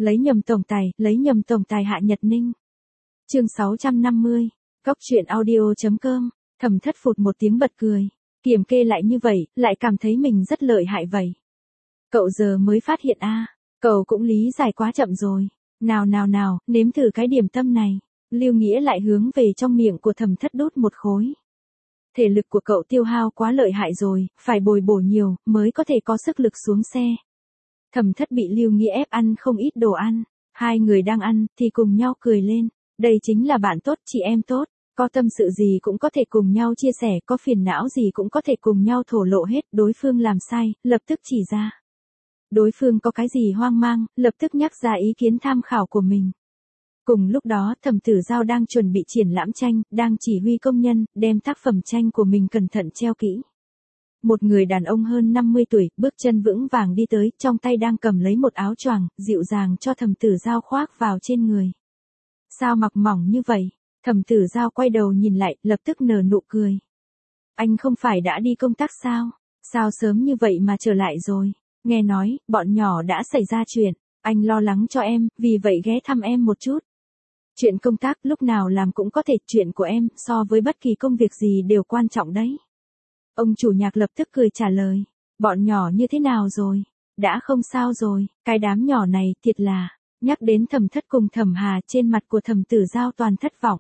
lấy nhầm tổng tài Hạ Nhật Ninh. Chương 650, Cóc truyện audio.com, Thẩm Thất phụt một tiếng bật cười, kiểm kê lại như vậy, lại cảm thấy mình rất lợi hại vậy. Cậu giờ mới phát hiện a, cậu cũng lý giải quá chậm rồi. Nào, nếm thử cái điểm tâm này. Lưu Nghĩa lại hướng về trong miệng của Thẩm Thất đút một khối. Thể lực của cậu tiêu hao quá lợi hại rồi, phải bồi bổ nhiều, mới có thể có sức lực xuống xe. Thẩm Thất bị Lưu Nghĩa ép ăn không ít đồ ăn. Hai người đang ăn, thì cùng nhau cười lên. Đây chính là bạn tốt, chị em tốt. Có tâm sự gì cũng có thể cùng nhau chia sẻ, có phiền não gì cũng có thể cùng nhau thổ lộ hết. Đối phương làm sai, lập tức chỉ ra. Đối phương có cái gì hoang mang, lập tức nhắc ra ý kiến tham khảo của mình. Cùng lúc đó, Thẩm Tử Giao đang chuẩn bị triển lãm tranh, đang chỉ huy công nhân, đem tác phẩm tranh của mình cẩn thận treo kỹ. Một người đàn ông hơn 50 tuổi, bước chân vững vàng đi tới, trong tay đang cầm lấy một áo choàng, dịu dàng cho Thẩm Tử Giao khoác vào trên người. Sao mặc mỏng như vậy? Thẩm Tử Giao quay đầu nhìn lại, lập tức nở nụ cười. Anh không phải đã đi công tác sao? Sao sớm như vậy mà trở lại rồi? Nghe nói, bọn nhỏ đã xảy ra chuyện. Anh lo lắng cho em, vì vậy ghé thăm em một chút. Chuyện công tác lúc nào làm cũng có thể, chuyện của em, so với bất kỳ công việc gì đều quan trọng đấy. Ông chủ nhạc lập tức cười trả lời. Bọn nhỏ như thế nào rồi? Đã không sao rồi, cái đám nhỏ này thiệt là. Nhắc đến Thẩm Thất cùng Thẩm Hà, trên mặt của Thẩm Tử Giao toàn thất vọng.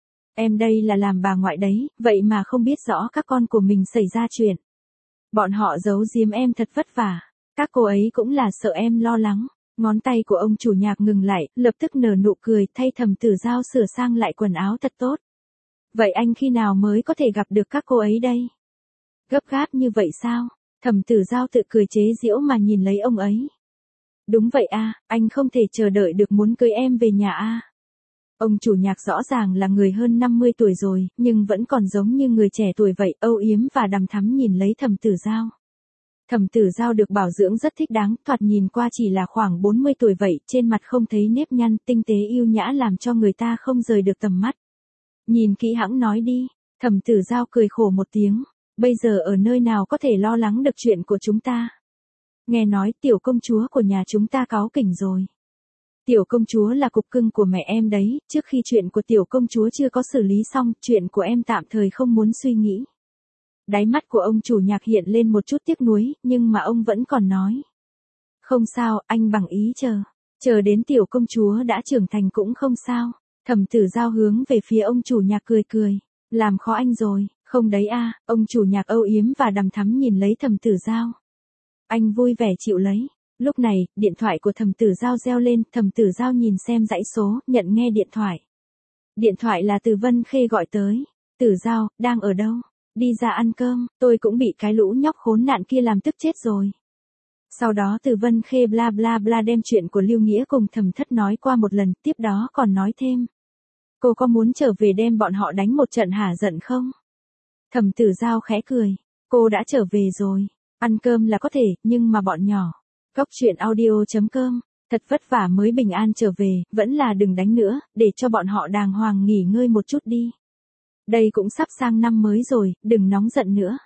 Em đây là làm bà ngoại đấy, vậy mà không biết rõ các con của mình xảy ra chuyện. Bọn họ giấu giếm em thật vất vả. Các cô ấy cũng là sợ em lo lắng. Ngón tay của ông chủ nhạc ngừng lại, lập tức nở nụ cười, thay Thẩm Tử Giao sửa sang lại quần áo thật tốt. Vậy anh khi nào mới có thể gặp được các cô ấy đây? Gấp gáp như vậy sao? Thẩm Tử Giao tự cười chế giễu mà nhìn lấy ông ấy. Đúng vậy a, anh không thể chờ đợi được muốn cưới em về nhà a. Ông chủ nhạc rõ ràng là người hơn 50 tuổi rồi, nhưng vẫn còn giống như người trẻ tuổi vậy, âu yếm và đằm thắm nhìn lấy Thẩm Tử Giao. Thẩm Tử Giao được bảo dưỡng rất thích đáng, thoạt nhìn qua chỉ là khoảng 40 tuổi vậy, trên mặt không thấy nếp nhăn, tinh tế yêu nhã làm cho người ta không rời được tầm mắt. Nhìn kỹ hãng nói đi. Thẩm Tử Giao cười khổ một tiếng. Bây giờ ở nơi nào có thể lo lắng được chuyện của chúng ta? Nghe nói tiểu công chúa của nhà chúng ta cáu kỉnh rồi. Tiểu công chúa là cục cưng của mẹ em đấy, trước khi chuyện của tiểu công chúa chưa có xử lý xong, chuyện của em tạm thời không muốn suy nghĩ. Đáy mắt của ông chủ nhạc hiện lên một chút tiếc nuối, nhưng mà ông vẫn còn nói. Không sao, anh bằng ý chờ đến tiểu công chúa đã trưởng thành cũng không sao. Thẩm Tử Giao hướng về phía ông chủ nhạc cười. Làm khó anh rồi, không đấy a, ông chủ nhạc âu yếm và đằm thắm nhìn lấy Thẩm Tử Giao. Anh vui vẻ chịu lấy. Lúc này, điện thoại của Thẩm Tử Giao reo lên, Thẩm Tử Giao nhìn xem dãy số, nhận nghe điện thoại. Điện thoại là từ Vân Khê gọi tới. Tử Giao, đang ở đâu? Đi ra ăn cơm, tôi cũng bị cái lũ nhóc khốn nạn kia làm tức chết rồi. Sau đó Từ Vân Khê bla bla bla đem chuyện của Lưu Nghĩa cùng Thẩm Thất nói qua một lần, tiếp đó còn nói thêm. Cô có muốn trở về đem bọn họ đánh một trận hả giận không? Thẩm Tử Giao khẽ cười. Cô đã trở về rồi. Ăn cơm là có thể, nhưng mà bọn nhỏ. Cóc truyện audio.com, thật vất vả mới bình an trở về, vẫn là đừng đánh nữa, để cho bọn họ đàng hoàng nghỉ ngơi một chút đi. Đây cũng sắp sang năm mới rồi, đừng nóng giận nữa.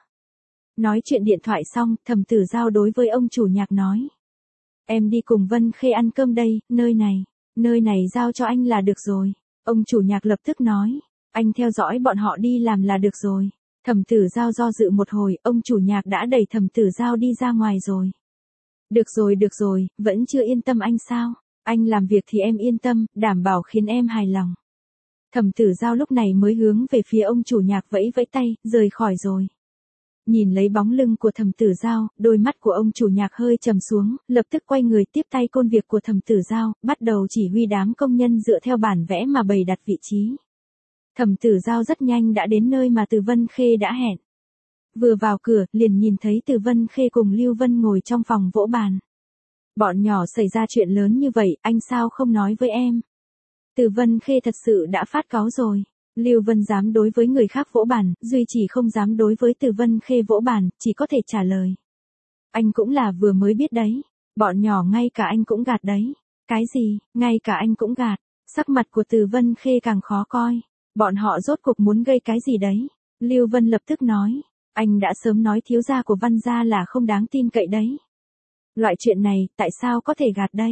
Nói chuyện điện thoại xong, Thẩm Tử Giao đối với ông chủ nhạc nói. Em đi cùng Vân Khê ăn cơm đây, nơi này giao cho anh là được rồi. Ông chủ nhạc lập tức nói, anh theo dõi bọn họ đi làm là được rồi. Thẩm Tử Giao do dự một hồi, ông chủ nhạc đã đẩy Thẩm Tử Giao đi ra ngoài rồi. Được rồi, vẫn chưa yên tâm anh sao? Anh làm việc thì em yên tâm, đảm bảo khiến em hài lòng. Thẩm Tử Giao lúc này mới hướng về phía ông chủ nhạc vẫy vẫy tay, rời khỏi rồi. Nhìn lấy bóng lưng của Thẩm Tử Giao, đôi mắt của ông chủ nhạc hơi trầm xuống, lập tức quay người tiếp tay công việc của Thẩm Tử Giao, bắt đầu chỉ huy đám công nhân dựa theo bản vẽ mà bày đặt vị trí. Thẩm Tử Giao rất nhanh đã đến nơi mà Từ Vân Khê đã hẹn. Vừa vào cửa, liền nhìn thấy Từ Vân Khê cùng Lưu Vân ngồi trong phòng vỗ bàn. Bọn nhỏ xảy ra chuyện lớn như vậy, anh sao không nói với em? Từ Vân Khê thật sự đã phát cáu rồi. Lưu Vân dám đối với người khác vỗ bàn, duy chỉ không dám đối với Từ Vân Khê vỗ bàn, chỉ có thể trả lời. Anh cũng là vừa mới biết đấy. Bọn nhỏ ngay cả anh cũng gạt đấy. Cái gì, ngay cả anh cũng gạt. Sắc mặt của Từ Vân Khê càng khó coi. Bọn họ rốt cuộc muốn gây cái gì đấy? Lưu Vân lập tức nói. Anh đã sớm nói thiếu gia của Văn gia là không đáng tin cậy đấy. Loại chuyện này, tại sao có thể gạt đây?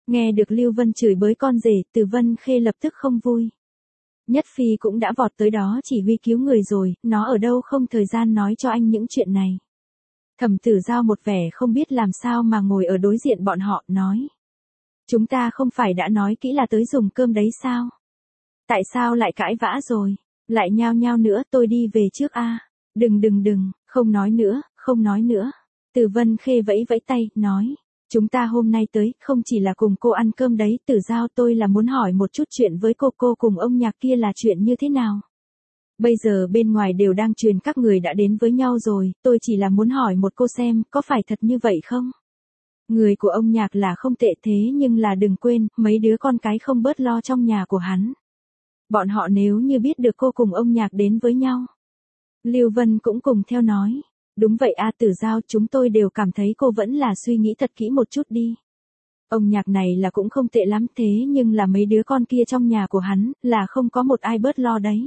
Nghe được Lưu Vân chửi bới con rể, Từ Vân Khê lập tức không vui. Nhất Phi cũng đã vọt tới đó chỉ huy cứu người rồi, nó ở đâu không thời gian nói cho anh những chuyện này. Thẩm Tử Giao một vẻ không biết làm sao mà ngồi ở đối diện bọn họ, nói. Chúng ta không phải đã nói kỹ là tới dùng cơm đấy sao? Tại sao lại cãi vã rồi? Lại nhao nhao nữa, tôi đi về trước a. Đừng, không nói nữa, không nói nữa. Từ Vân Khê vẫy vẫy tay, nói. Chúng ta hôm nay tới, không chỉ là cùng cô ăn cơm đấy, Tử Giao, tôi là muốn hỏi một chút chuyện với cô cùng ông Nhạc kia là chuyện như thế nào? Bây giờ bên ngoài đều đang truyền các người đã đến với nhau rồi, tôi chỉ là muốn hỏi một cô xem, có phải thật như vậy không? Người của ông Nhạc là không tệ thế nhưng là đừng quên, mấy đứa con cái không bớt lo trong nhà của hắn. Bọn họ nếu như biết được cô cùng ông Nhạc đến với nhau. Lưu Vân cũng cùng theo nói. Đúng vậy a, Tử Giao, chúng tôi đều cảm thấy cô vẫn là suy nghĩ thật kỹ một chút đi. Ông Nhạc này là cũng không tệ lắm thế nhưng là mấy đứa con kia trong nhà của hắn, là không có một ai bớt lo đấy.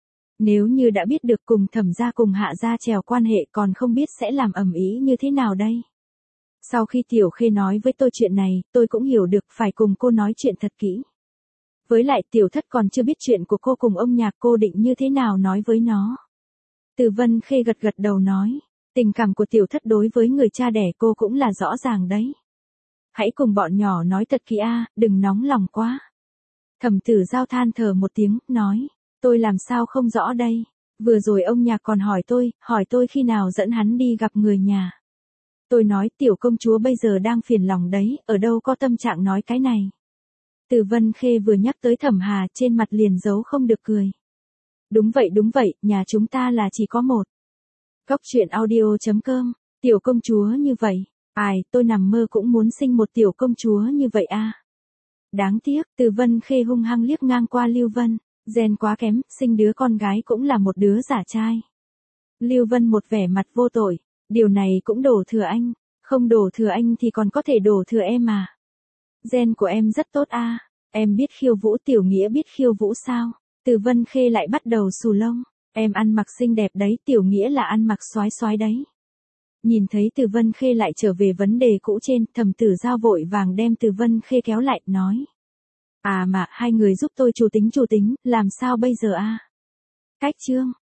Nếu như đã biết được cùng Thẩm gia cùng Hạ gia trèo quan hệ còn không biết sẽ làm ầm ĩ như thế nào đây. Sau khi Tiểu Khê nói với tôi chuyện này, tôi cũng hiểu được phải cùng cô nói chuyện thật kỹ. Với lại Tiểu Thất còn chưa biết chuyện của cô cùng ông Nhạc, cô định như thế nào nói với nó. Từ Vân Khê gật gật đầu nói, tình cảm của Tiểu Thất đối với người cha đẻ cô cũng là rõ ràng đấy. Hãy cùng bọn nhỏ nói thật kỹ a, đừng nóng lòng quá. Thẩm Tử Giao than thở một tiếng, nói, tôi làm sao không rõ đây. Vừa rồi ông Nhạc còn hỏi tôi khi nào dẫn hắn đi gặp người nhà. Tôi nói tiểu công chúa bây giờ đang phiền lòng đấy, ở đâu có tâm trạng nói cái này. Từ Vân Khê vừa nhắc tới Thẩm Hà trên mặt liền giấu không được cười. Đúng vậy, nhà chúng ta là chỉ có một. Cóc truyện audio.com, tiểu công chúa như vậy. Ai, tôi nằm mơ cũng muốn sinh một tiểu công chúa như vậy a. Đáng tiếc, Từ Vân Khê hung hăng liếc ngang qua Lưu Vân. Gen quá kém, sinh đứa con gái cũng là một đứa giả trai. Lưu Vân một vẻ mặt vô tội. Điều này cũng đổ thừa anh. Không đổ thừa anh thì còn có thể đổ thừa em à. Gen của em rất tốt a. Em biết khiêu vũ, Tiểu Nghĩa biết khiêu vũ sao? Từ Vân Khê lại bắt đầu xù lông. Em ăn mặc xinh đẹp đấy, Tiểu Nghĩa là ăn mặc xoái xoái đấy. Nhìn thấy Từ Vân Khê lại trở về vấn đề cũ trên, Thẩm Tử Giao vội vàng đem Từ Vân Khê kéo lại, nói. À mà, hai người giúp tôi chủ tính, làm sao bây giờ a? Cách chương.